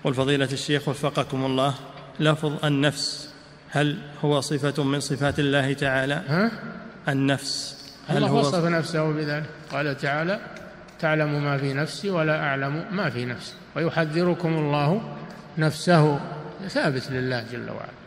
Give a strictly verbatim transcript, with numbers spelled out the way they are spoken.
والفضيلة الشيخ وفقكم الله، لفظ النفس هل هو صفة من صفات الله تعالى؟ ها؟ النفس هل الله هو وصف نفسه بذلك، قال تعالى: تعلم ما في نفسي ولا أعلم ما في نفسي، ويحذركم الله نفسه، ثابت لله جل وعلا.